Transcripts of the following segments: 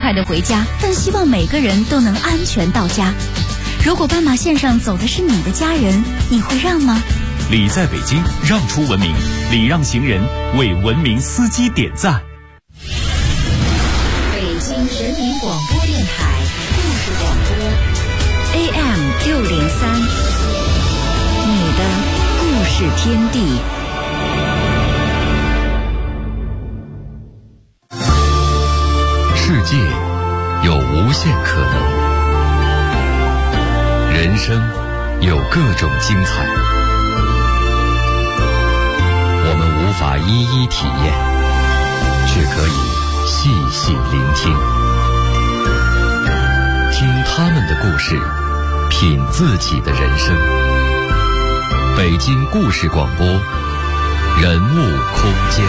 快地回家，但希望每个人都能安全到家。如果斑马线上走的是你的家人，你会让吗？ 礼在北京，让出文明，礼让行人，为文明司机点赞。 北京人民广播电台故事广播 AM603，你的故事天地。 世界有无限可能，人生有各种精彩，我们无法一一体验，却可以细细聆听，听他们的故事，品自己的人生。北京故事广播，人物空间。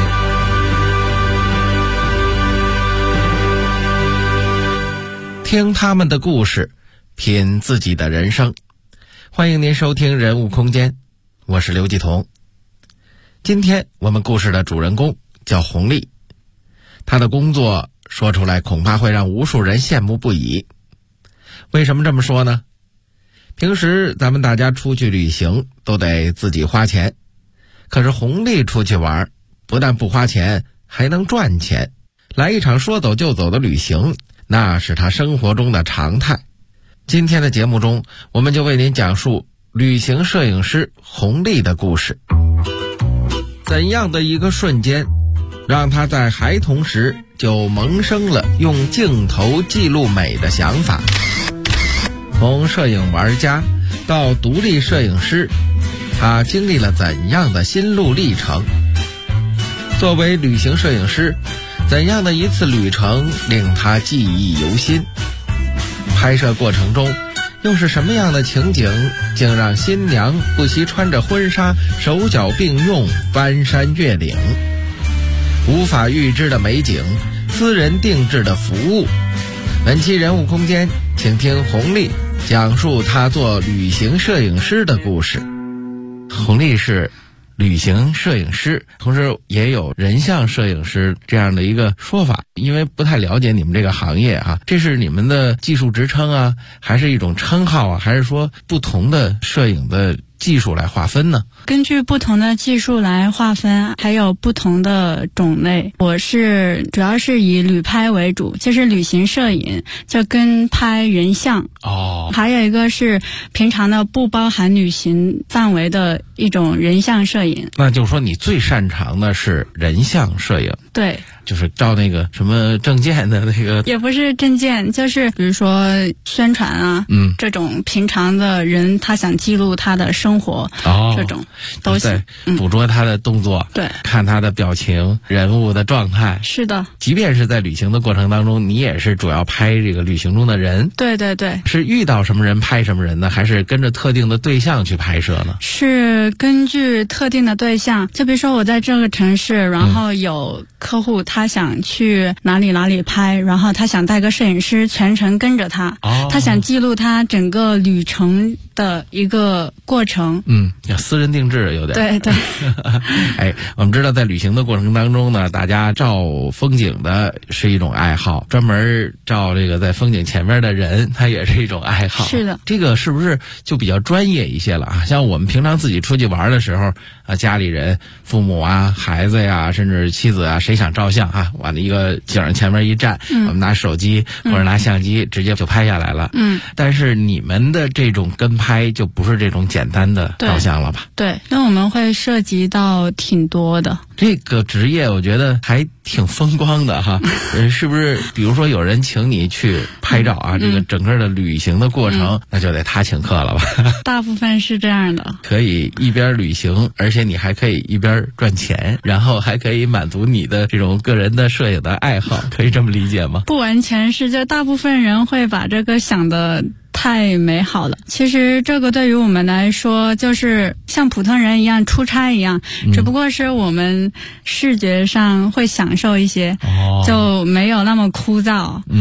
听他们的故事，品自己的人生。欢迎您收听人物空间，我是刘继彤。今天我们故事的主人公叫洪丽，她的工作说出来恐怕会让无数人羡慕不已。为什么这么说呢？平时咱们大家出去旅行都得自己花钱，可是洪丽出去玩不但不花钱，还能赚钱。来一场说走就走的旅行，那是他生活中的常态。今天的节目中，我们就为您讲述旅行摄影师洪丽的故事。怎样的一个瞬间，让他在孩童时就萌生了用镜头记录美的想法？从摄影玩家到独立摄影师，他经历了怎样的心路历程？作为旅行摄影师，怎样的一次旅程令他记忆犹新？拍摄过程中又是什么样的情景，竟让新娘不惜穿着婚纱，手脚并用，翻山越岭？无法预知的美景，私人定制的服务。本期人物空间，请听洪丽讲述他做旅行摄影师的故事。洪丽是旅行摄影师，同时也有人像摄影师这样的一个说法，因为不太了解你们这个行业啊，这是你们的技术职称啊，还是一种称号啊，还是说不同的摄影的技术来划分呢？ 根据不同的技术来划分，还有不同的种类。我是主要是以旅拍为主，就是旅行摄影，就跟拍人像。还有一个是平常的不包含旅行范围的一种人像摄影。 那就是说你最擅长的是人像摄影。 对， 就是照那个什么证件的那个，也不是证件，就是比如说宣传啊，这种平常的人他想记录他的生活，这种都行， 捕捉他的动作， 对， 看他的表情，人物的状态。 是的， 即便是在旅行的过程当中，你也是主要拍这个旅行中的人。 对对对， 是遇到什么人拍什么人呢？还是跟着特定的对象去拍摄呢？ 是根据特定的对象，就比如说我在这个城市，然后有客户他想去哪里拍，然后他想带个摄影师全程跟着他，他想记录他整个旅程的一个过程。 私人定制有点。 对对。 我们知道在旅行的过程当中呢，大家照风景的是一种爱好，专门照这个在风景前面的人，他也是一种爱好。 是的。 这个是不是就比较专业一些了啊？像我们平常自己出去玩的时候啊，家里人、父母啊、孩子呀，甚至妻子啊，谁想照相啊，往一个景前面一站，我们拿手机或者拿相机直接就拍下来了。但是你们的这种跟拍就不是这种简单的照相了吧？ 对，那我们会涉及到挺多的。 这个职业我觉得还挺风光的哈。是不是比如说有人请你去拍照啊，这个整个的旅行的过程，那就得他请客了吧？ 大部分是这样的。 可以一边旅行，而且你还可以一边赚钱，然后还可以满足你的这种个人的摄影的爱好，可以这么理解吗？ 不完全是，就大部分人会把这个想的太美好了。其实这个对于我们来说就是像普通人一样出差一样，只不过是我们视觉上会享受一些，就没有那么枯燥。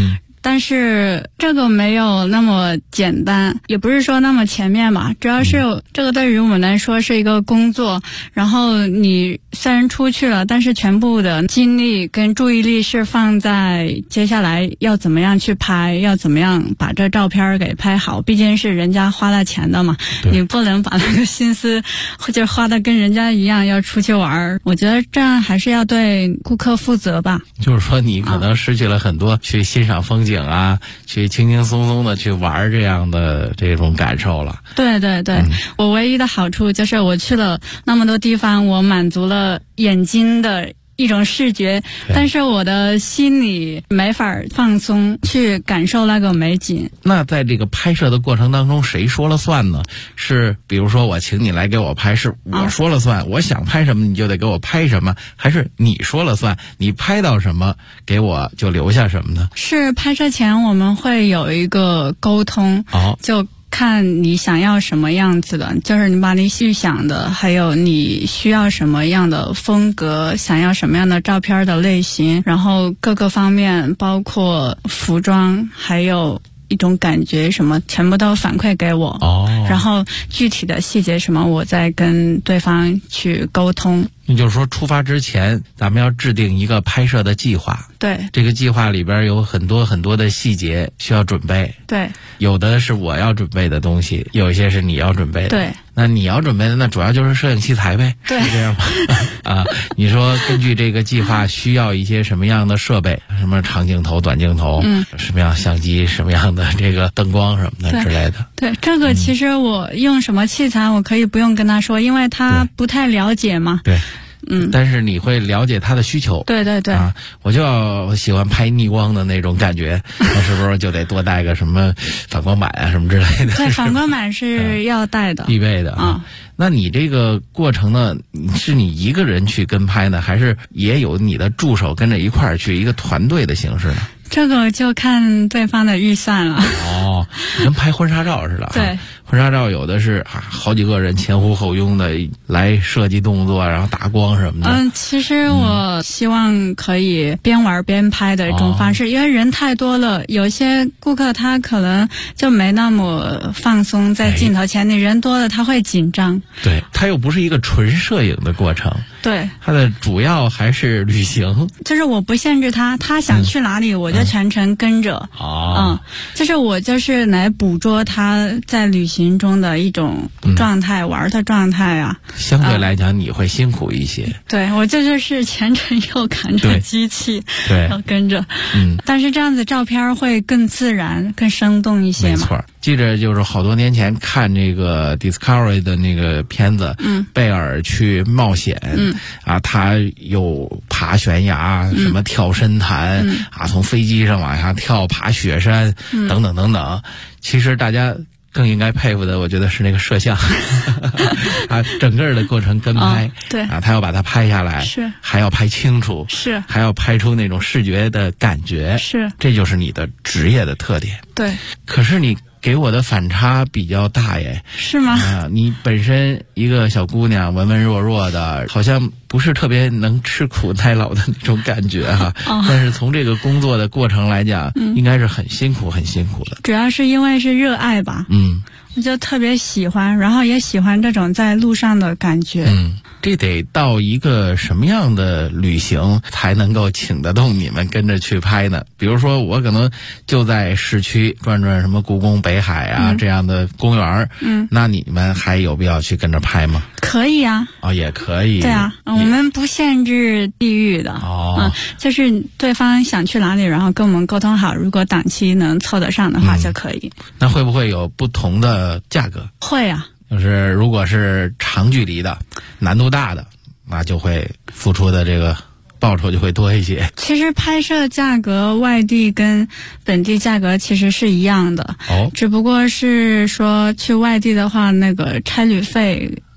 但是这个没有那么简单，也不是说那么全面吧，主要是这个对于我们来说是一个工作，然后你虽然出去了，但是全部的精力跟注意力是放在接下来要怎么样去拍，要怎么样把这照片给拍好，毕竟是人家花了钱的嘛，你不能把那个心思就花的跟人家一样要出去玩，我觉得这样还是要对顾客负责吧。 就是说你可能失去了很多去欣赏风景啊，去轻轻松松的去玩这样的这种感受了。 对对对，我唯一的好处就是我去了那么多地方，我满足了眼睛的一种视觉，但是我的心里没法放松去感受那个美景。 那在这个拍摄的过程当中，谁说了算呢？是比如说我请你来给我拍，是我说了算，我想拍什么你就得给我拍什么，还是你说了算，你拍到什么给我就留下什么呢？ 是拍摄前我们会有一个沟通，就看你想要什么样子的，就是你把你预想的，还有你需要什么样的风格，想要什么样的照片的类型，然后各个方面包括服装还有一种感觉什么全部都反馈给我，然后具体的细节什么我再跟对方去沟通。 也就是说出发之前咱们要制定一个拍摄的计划， 对， 这个计划里边有很多很多的细节需要准备， 对， 有的是我要准备的东西，有一些是你要准备的， 对， 那你要准备的那主要就是摄影器材呗， 对， 是这样吗？啊，你说根据这个计划需要一些什么样的设备，什么长镜头短镜头，什么样相机，什么样的这个灯光什么的之类的。 对，这个其实我用什么器材我可以不用跟他说，因为他不太了解嘛。 对，但是你会了解他的需求。 对对对， 我就要喜欢拍逆光的那种感觉，那是不是就得多带个什么反光板啊什么之类的？ 对，反光板是要带的， 必备的啊。那你这个过程呢，是你一个人去跟拍呢，还是也有你的助手跟着一块儿去，一个团队的形式呢？ 这个就看对方的预算了。 跟拍婚纱照似的。 对， 婚纱照有的是好几个人前呼后拥的来设计动作，然后打光什么的。 其实我希望可以边玩边拍的一种方式，因为人太多了，有些顾客他可能就没那么放松在镜头前，你人多了他会紧张。 对，他又不是一个纯摄影的过程。 对， 他的主要还是旅行， 就是我不限制他想去哪里，我就全程跟着。就是我就是来捕捉他在旅行中的一种状态，玩的状态啊。 相对来讲，你会辛苦一些。 对，我这就是全程又赶着机器，对，要跟着。但是这样子照片会更自然、更生动一些嘛。没错。 记着，就是好多年前看这个 Discovery 的那个片子，贝尔去冒险，他有爬悬崖，什么跳深潭，从飞机上往下跳，爬雪山，等等等等。其实大家更应该佩服的，我觉得是那个摄像，整个的过程跟拍， 对他要把它拍下来， 是还要拍清楚， 是还要拍出那种视觉的感觉， 是这就是你的职业的特点。 对， 可是你给我的反差比较大耶。 是吗？ 你本身一个小姑娘，文文弱弱的，好像不是特别能吃苦耐劳的那种感觉哈。但是从这个工作的过程来讲，应该是很辛苦很辛苦的。 主要是因为是热爱吧。我就特别喜欢，然后也喜欢这种在路上的感觉。 这得到一个什么样的旅行才能够请得动你们跟着去拍呢？比如说我可能就在市区转转什么故宫、北海啊这样的公园，那你们还有必要去跟着拍吗？ 可以啊。 也可以。 对啊，我们不限制地域的。就是对方想去哪里，然后跟我们沟通好，如果档期能凑得上的话就可以。 那会不会有不同的价格？ 会啊。 就是如果是长距离的、难度大的，那就会付出的这个报酬就会多一些。 其实拍摄价格外地跟本地价格其实是一样的，只不过是说去外地的话，那个差旅费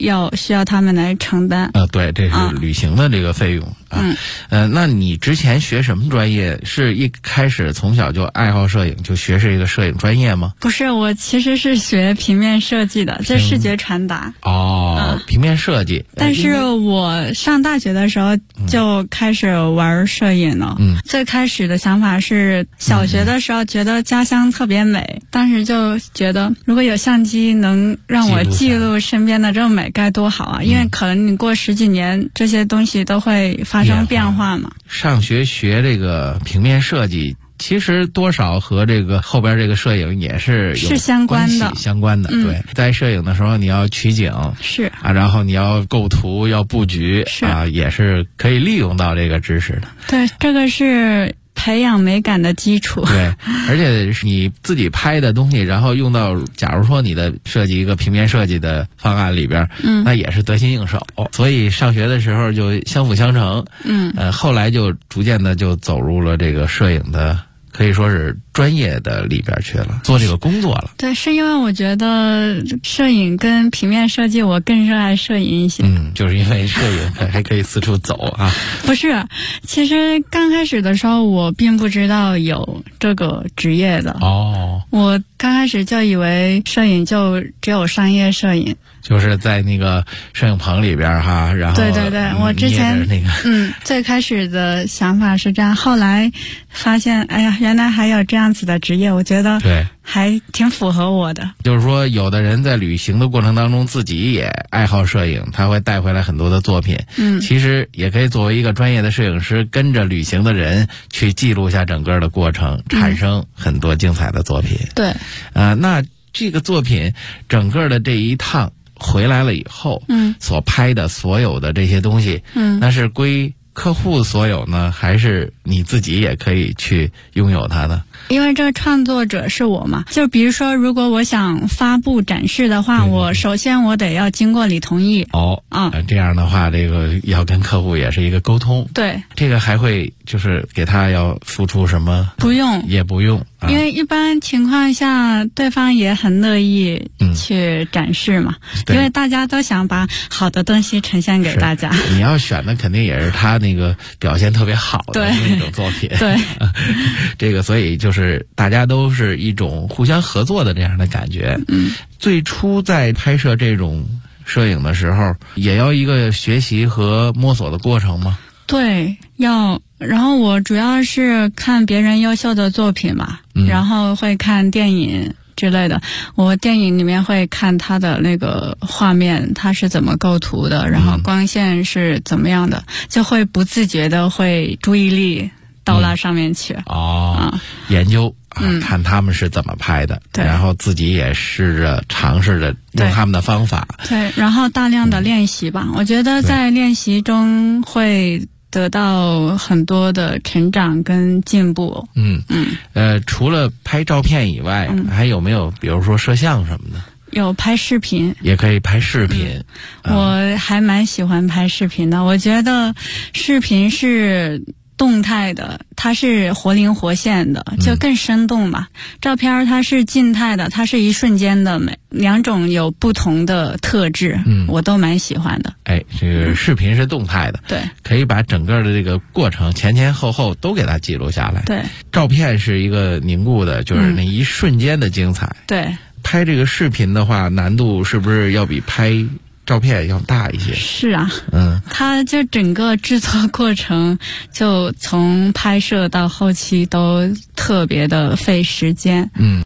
需要他们来承担。 对，这是旅行的这个费用那你之前学什么专业？是一开始从小就爱好摄影，就学这个摄影专业吗？ 不是，我其实是学平面设计的，就视觉传达。 平面设计。 但是我上大学的时候就开始玩摄影了。最开始的想法是小学的时候觉得家乡特别美，当时就觉得如果有相机能让我记录身边的这种美该多好啊！因为可能你过10几年这些东西都会发生变化嘛。 上学学这个平面设计，其实多少和这个后边这个摄影也是相关的。 对，在摄影的时候你要取景然后你要构图要布局也是可以利用到这个知识的。 对，这个是培养美感的基础。 对，而且你自己拍的东西，然后用到假如说你的设计一个平面设计的方案里边，那也是得心应手。所以上学的时候就相辅相成。后来就逐渐的就走入了这个摄影的可以说是专业的里边去了，做这个工作了。 对，是因为我觉得摄影跟平面设计我更热爱摄影一些。 就是因为摄影还可以四处走啊。 不是，其实刚开始的时候我并不知道有这个职业的。我刚开始就以为摄影就只有商业摄影， 就是在那个摄影棚里边然后对，我之前最开始的想法是这样，后来发现哎呀，原来还有这样子的职业，我觉得对还挺符合我的。 就是说有的人在旅行的过程当中自己也爱好摄影，他会带回来很多的作品。其实也可以作为一个专业的摄影师，跟着旅行的人去记录下整个的过程，产生很多精彩的作品。 对那这个作品整个的这一趟回来了以后所拍的所有的这些东西那是归客户所有呢，还是你自己也可以去拥有它呢？ 因为这个创作者是我嘛，就比如说如果我想发布展示的话，我首先我得要经过你同意。 这样的话这个要跟客户也是一个沟通。 对， 这个还会就是给他要付出什么？ 不用， 也不用。 因为一般情况下对方也很乐意去展示嘛。因为大家都想把好的东西呈现给大家。 你要选的肯定也是他那个表现特别好的那种作品。 对这个所以就是大家都是一种互相合作的这样的感觉。最初在拍摄这种摄影的时候也要一个学习和摸索的过程吗？ 对，要。然后我主要是看别人优秀的作品嘛，然后会看电影之类的。我电影里面会看它的那个画面，它是怎么构图的，然后光线是怎么样的，就会不自觉的会注意力到那上面去。 研究看他们是怎么拍的，然后自己也试着尝试着用他们的方法。 对，然后大量的练习吧。我觉得在练习中会得到很多的成长跟进步。 除了拍照片以外，还有没有比如说摄像什么的？ 有拍视频， 也可以拍视频。 我还蛮喜欢拍视频的。我觉得视频是动态的，它是活灵活现的，就更生动嘛。照片它是静态的，它是一瞬间的美，两种有不同的特质。我都蛮喜欢的。 这个视频是动态的， 对， 可以把整个的这个过程前前后后都给它记录下来。 对， 照片是一个凝固的，就是那一瞬间的精彩。 对， 拍这个视频的话，难度是不是要比拍照片要大一些？ 是啊，它就整个制作过程，就从拍摄到后期都特别的费时间。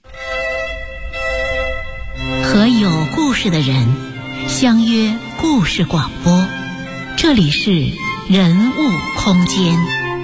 和有故事的人相约故事广播，这里是人物空间。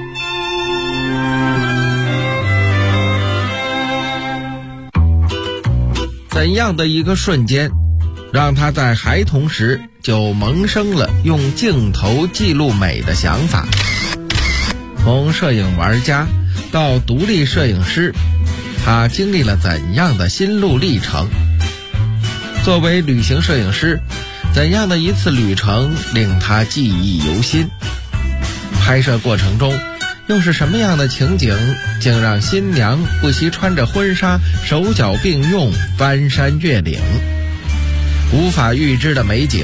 怎样的一个瞬间让他在孩童时就萌生了用镜头记录美的想法？从摄影玩家到独立摄影师，他经历了怎样的心路历程？作为旅行摄影师，怎样的一次旅程令他记忆犹新？拍摄过程中又是什么样的情景竟让新娘不惜穿着婚纱手脚并用翻山越岭？无法预知的美景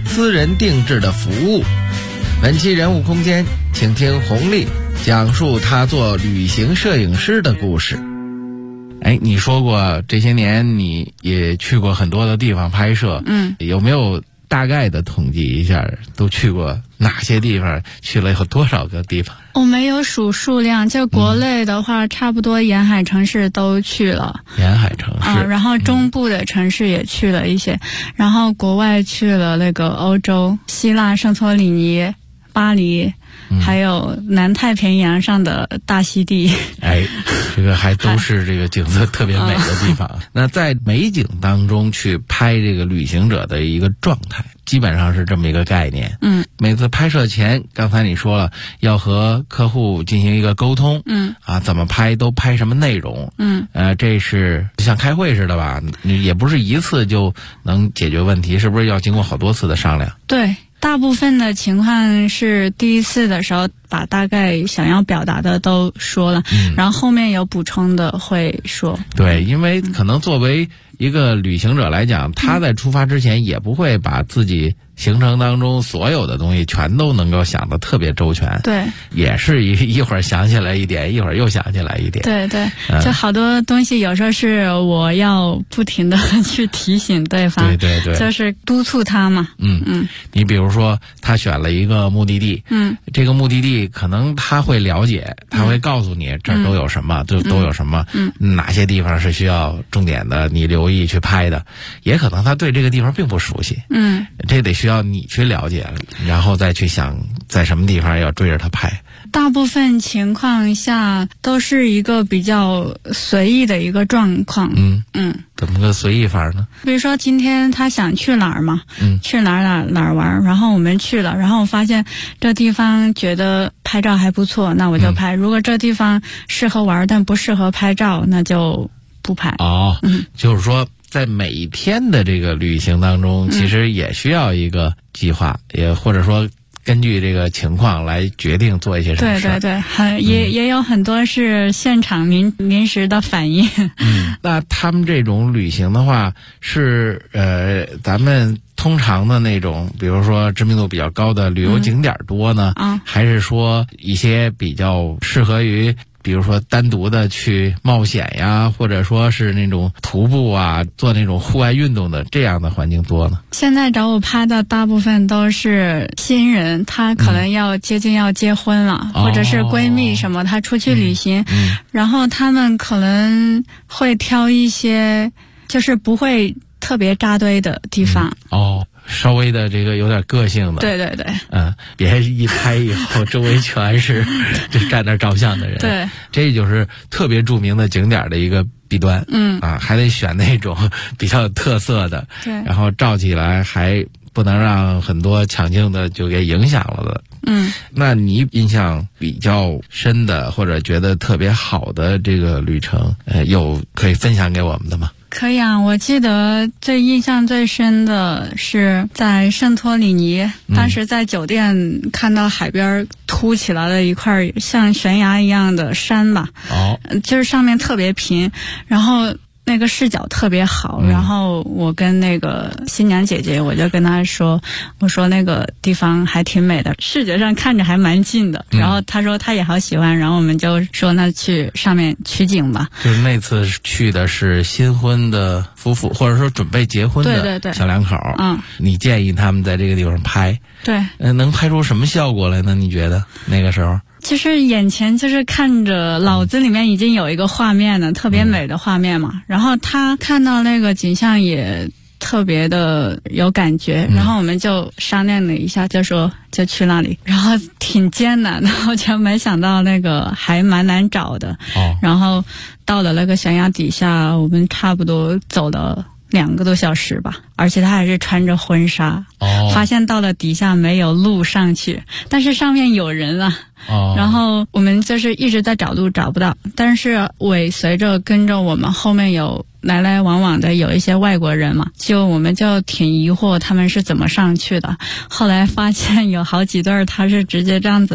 私人定制的服务。本期人物空间，请听洪丽讲述他做旅行摄影师的故事。你说过这些年你也去过很多的地方拍摄，有没有大概的统计一下都去过哪些地方，去了有多少个地方？ 我没有数数量，就国内的话，差不多沿海城市都去了。 沿海城市， 然后中部的城市也去了一些，然后国外去了那个欧洲，希腊圣托里尼、巴黎，还有南太平洋上的大溪地。 这个还都是这个景色特别美的地方。那在美景当中去拍这个旅行者的一个状态，基本上是这么一个概念。每次拍摄前，刚才你说了要和客户进行一个沟通，怎么拍，都拍什么内容，这是像开会似的吧？也不是一次就能解决问题，是不是要经过好多次的商量？ 对。大部分的情况是第一次的时候把大概想要表达的都说了，然后后面有补充的会说。对， 因为可能作为一个旅行者来讲，他在出发之前也不会把自己行程当中所有的东西全都能够想得特别周全。 对， 也是一会儿想起来一点，一会儿又想起来一点。 对对，就好多东西有时候是我要不停的去提醒对方。对对对，就是督促他嘛。 你比如说他选了一个目的地，这个目的地可能他会了解，他会告诉你这儿都有什么，都有什么，哪些地方是需要重点的你留意去拍的，也可能他对这个地方并不熟悉，这得需要你去了解，然后再去想在什么地方要追着他拍。 大部分情况下都是一个比较随意的一个状况。 怎么个随意法呢？ 比如说今天他想去哪儿嘛，去哪儿玩，然后我们去了，然后我发现这地方觉得拍照还不错，那我就拍。如果这地方适合玩但不适合拍照，那就不拍。 就是说在每一天的这个旅行当中，其实也需要一个计划，也或者说根据这个情况来决定做一些什么事。对对对，也有很多是现场临时的反应。 那他们这种旅行的话，是咱们通常的那种，比如说知名度比较高的旅游景点多呢，还是说一些比较适合于比如说单独的去冒险呀，或者说是那种徒步啊，做那种户外运动的这样的环境多呢？ 现在找我拍的大部分都是新人，他可能要接近要结婚了，或者是闺蜜什么，他出去旅行，然后他们可能会挑一些就是不会特别扎堆的地方。 稍微的这个有点个性的。对对对。别一拍以后周围全是就站那照相的人。对，这就是特别著名的景点的一个弊端。还得选那种比较有特色的，对，然后照起来还不能让很多抢镜的就给影响了的。那你印象比较深的或者觉得特别好的这个旅程，有可以分享给我们的吗？ 可以啊，我记得印象最深的是在圣托里尼，当时在酒店看到海边凸起来的一块像悬崖一样的山吧，就是上面特别平，然后那个视角特别好，然后我跟那个新娘姐姐，我就跟她说，我说那个地方还挺美的，视觉上看着还蛮近的，然后她说她也好喜欢，然后我们就说那去上面取景吧。 就是那次去的是新婚的夫妇，或者说准备结婚的小两口。你建议他们在这个地方拍，对，能拍出什么效果来呢？你觉得那个时候？ 就是眼前就是看着脑子里面已经有一个画面了，特别美的画面嘛。然后他看到那个景象也特别的有感觉，然后我们就商量了一下，就说就去那里。然后挺艰难的，我就没想到那个还蛮难找的。然后到了那个悬崖底下，我们差不多走了2个多小时吧，而且他还是穿着婚纱。发现到了底下没有路上去，但是上面有人啊。然后我们就是一直在找路找不到，但是尾随着跟着我们后面有来来往往的有一些外国人嘛，我们就挺疑惑他们是怎么上去的。后来发现有好几对他是直接这样子爬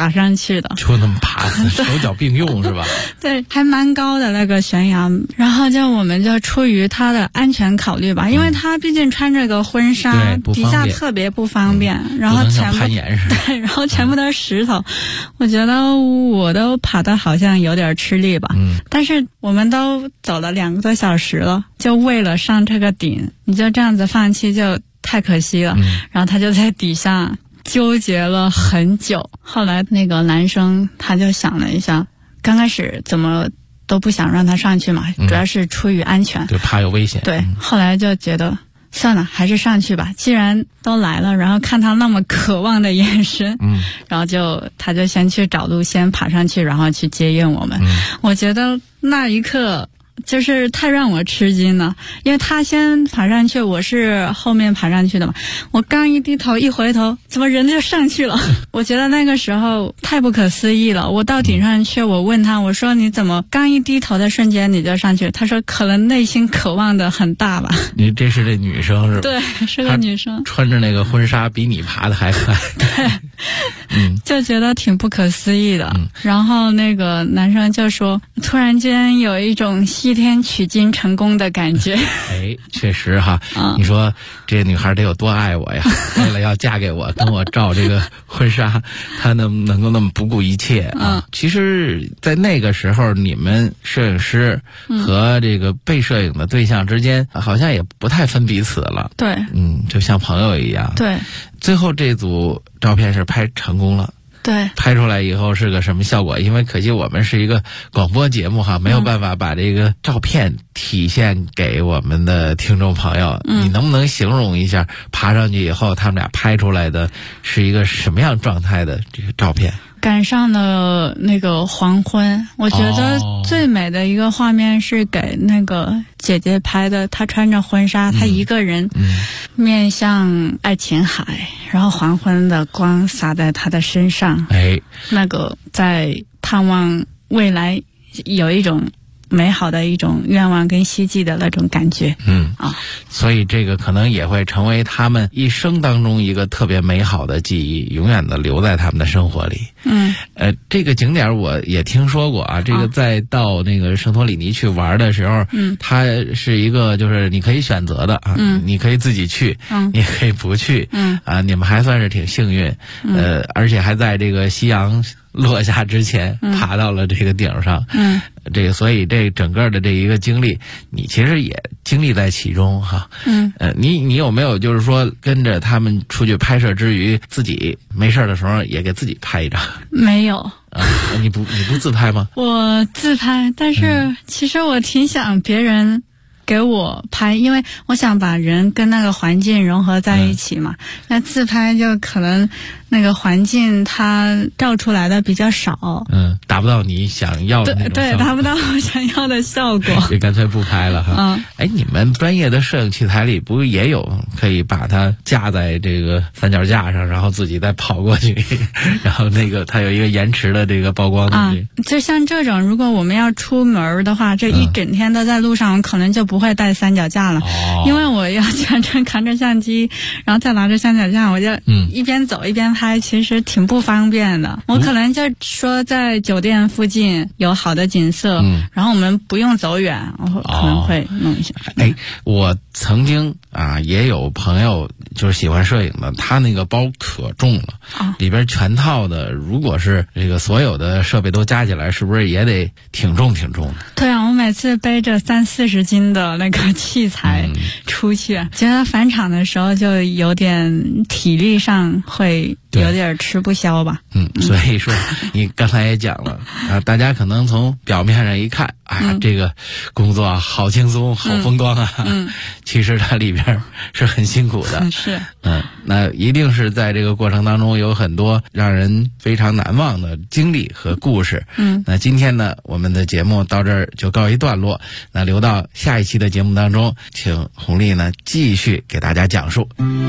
爬上去的， 就那么爬，手脚并用是吧？ 对，还蛮高的那个悬崖。然后我们就出于他的安全考虑吧，因为他毕竟穿着个婚纱，底下特别不方便，然后全部攀岩似的， 对，然后全部都是石头，我觉得我都爬得好像有点吃力吧。但是我们都走了2个多小时了，就为了上这个顶，你就这样子放弃就太可惜了。然后他就在底下纠结了很久，后来那个男生他就想了一下，刚开始怎么都不想让他上去嘛，主要是出于安全， 对，怕有危险。 对，后来就觉得算了，还是上去吧，既然都来了，然后看他那么渴望的眼神，然后他就先去找路，先爬上去，然后去接应我们。我觉得那一刻就是太让我吃惊了，因为他先爬上去，我是后面爬上去的嘛。我刚一低头一回头，怎么人就上去了？我觉得那个时候太不可思议了。我到顶上去，我问他，我说你怎么刚一低头的瞬间你就上去？他说可能内心渴望的很大吧。 你这是这女生是吧？ 对，是个女生， 穿着那个婚纱比你爬的还快。 对，就觉得挺不可思议的。然后那个男生就说，突然间有一种西天取经成功的感觉。 哎，确实哈，你说这女孩得有多爱我呀？为了要嫁给我，跟我照这个婚纱，她能够那么不顾一切啊？其实，在那个时候，你们摄影师和这个被摄影的对象之间，好像也不太分彼此了。 对， 就像朋友一样。 对， 最后这组照片是拍成功了。 对， 拍出来以后是个什么效果？因为可惜我们是一个广播节目哈，没有办法把这个照片体现给我们的听众朋友。你能不能形容一下爬上去以后他们俩拍出来的是一个什么样状态的这个照片？ 赶上了那个黄昏，我觉得最美的一个画面是给那个姐姐拍的，她穿着婚纱，她一个人面向爱琴海，然后黄昏的光洒在她的身上，那个在盼望未来，有一种美好的一种愿望跟希冀的那种感觉。 所以这个可能也会成为他们一生当中一个特别美好的记忆，永远的留在他们的生活里。这个景点我也听说过啊，这个在到那个圣托里尼去玩的时候，它是一个就是你可以选择的啊，你可以自己去，你也可以不去，你们还算是挺幸运，而且还在这个夕阳落下之前爬到了这个顶上，这个所以这整个的这一个经历，你其实也经历在其中哈。你有没有就是说跟着他们出去拍摄之余，自己没事的时候也给自己拍一张？ 没有。 你不自拍吗？ 我自拍，但是其实我挺想别人给我拍，因为我想把人跟那个环境融合在一起嘛。那自拍就可能那个环境它照出来的比较少， 达不到你想要的那种效果。 对，达不到我想要的效果， 就干脆不拍了哈。你们专业的摄影器材里不也有可以把它架在这个三脚架上，然后自己再跑过去，然后那个它有一个延迟的这个曝光的就像这种，如果我们要出门的话，这一整天都在路上，我可能就不会带三脚架了，因为我要全程扛着相机，然后再拿着三脚架，我就一边走一边拍，其实挺不方便的。我可能就说在酒店附近有好的景色，然后我们不用走远，我可能会弄一下。 我曾经也有朋友就是喜欢摄影的，他那个包可重了，里边全套的，如果是这个所有的设备都加起来，是不是也得挺重的？ 对啊，我每次背着30-40斤的那个器材出去，觉得返场的时候就有点体力上会有点吃不消吧。 所以说你刚才也讲了大家可能从表面上一看这个工作好轻松好风光其实它里边是很辛苦的。 是那一定是在这个过程当中有很多让人非常难忘的经历和故事。那今天呢，我们的节目到这儿就告一段落，那留到下一期的节目当中，请洪丽呢继续给大家讲述，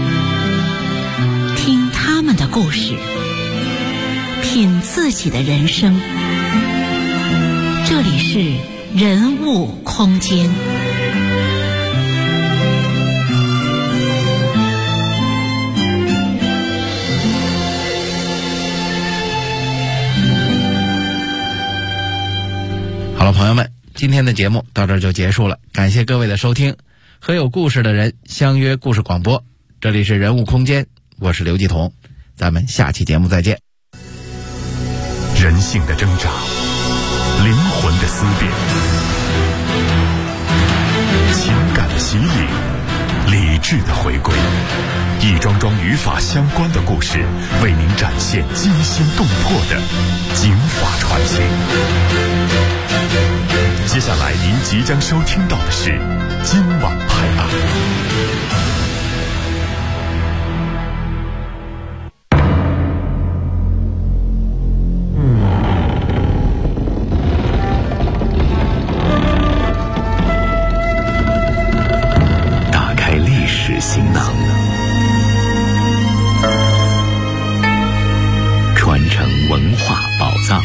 听他们的故事，品自己的人生。这里是人物空间。 好了，朋友们，今天的节目到这儿就结束了，感谢各位的收听。和有故事的人相约故事广播，这里是人物空间，我是刘继彤，咱们下期节目再见。 人性的挣扎，灵魂的思辨，情感的洗礼，理智的回归，一桩桩与法相关的故事，为您展现惊心动魄的警法传奇。接下来您即将收听到的是今晚拍案。打开历史行囊，传承文化宝藏。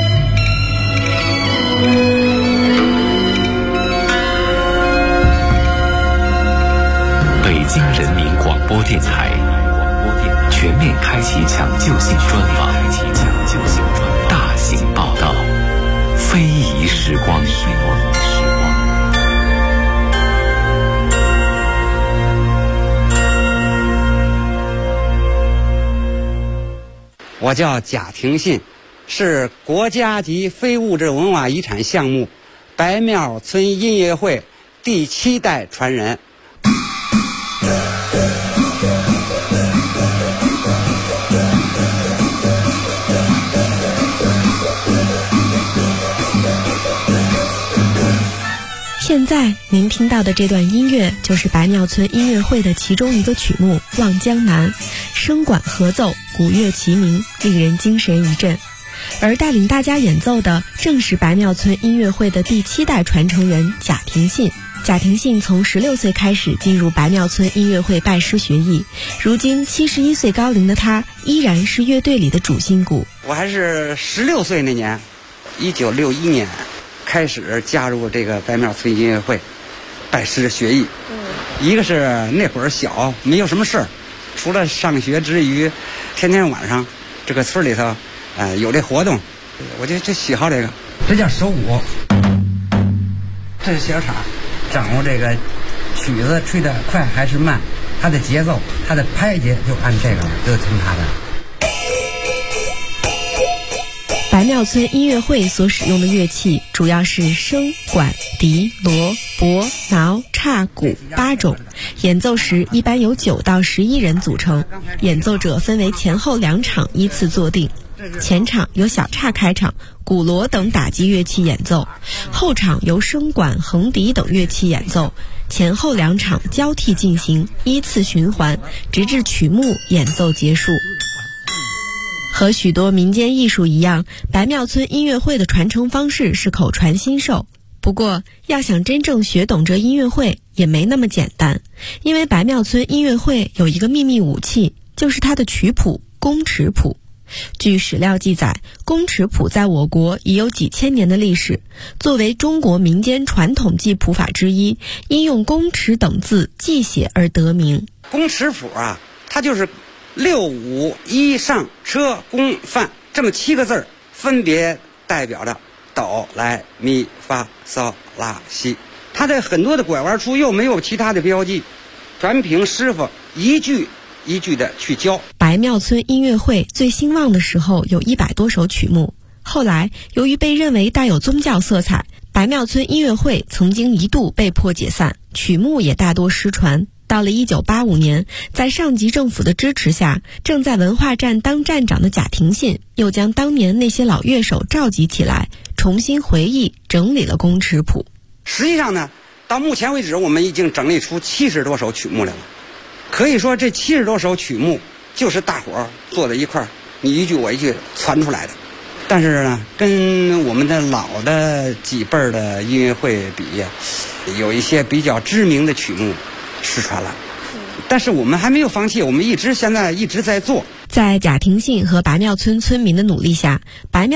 北京人民广播电台全面开启抢救性专访，大型报道，非遗时光。 我叫贾廷信，是国家级非物质文化遗产项目白庙村音乐会第7代传人。 现在您听到的这段音乐就是白庙村音乐会的其中一个曲目《望江南》，声管合奏，鼓乐齐鸣，令人精神一振。而带领大家演奏的正是白庙村音乐会的第7代传承人贾廷信。贾廷信从16岁开始进入白庙村音乐会拜师学艺，如今71岁高龄的他依然是乐队里的主心骨。 我还是16岁那年，1961年开始加入这个白庙村音乐会拜师学艺。一个是那会儿小，没有什么事儿，除了上学之余，天天晚上这个村里头有这活动，我就喜好这个。这叫手鼓，这是小场，掌握这个曲子吹得快还是慢，它的节奏，它的拍节就按这个，就听它的。 白庙村音乐会所使用的乐器主要是笙、管、笛、锣、钹、挠、叉、鼓8种，演奏时一般由9到11人组成，演奏者分为前后2场依次坐定。前场由小叉开场，鼓锣等打击乐器演奏，后场由笙管、横笛等乐器演奏，前后2场交替进行，依次循环，直至曲目演奏结束。和许多民间艺术一样，白庙村音乐会的传承方式是口传心授。不过，要想真正学懂这音乐会也没那么简单，因为白庙村音乐会有一个秘密武器，就是它的曲谱宫尺谱。据史料记载，宫尺谱在我国已有几千年的历史，作为中国民间传统记谱法之一，因用宫尺等字记写而得名。 宫尺谱啊，它就是6、5、1上车宫范这么7个字，分别代表着哆来咪发嗦拉西。它在很多的拐弯处又没有其他的标记，全凭师傅一句一句的去教。 白庙村音乐会最兴旺的时候有100多首曲目，后来由于被认为带有宗教色彩，白庙村音乐会曾经一度被迫解散，曲目也大多失传。到了1985年，在上级政府的支持下，正在文化站当站长的贾廷信又将当年那些老乐手召集起来，重新回忆整理了宫尺谱。 实际上呢，到目前为止我们已经整理出70多首曲目来了。可以说这70多首曲目就是大伙儿坐在一块儿，你一句我一句传出来的。但是呢，跟我们的老的几辈儿的音乐会比呀，有一些比较知名的曲目失传了。但是我们还没有放弃，我们现在一直在做。 在贾廷信和白庙村村民的努力下，白庙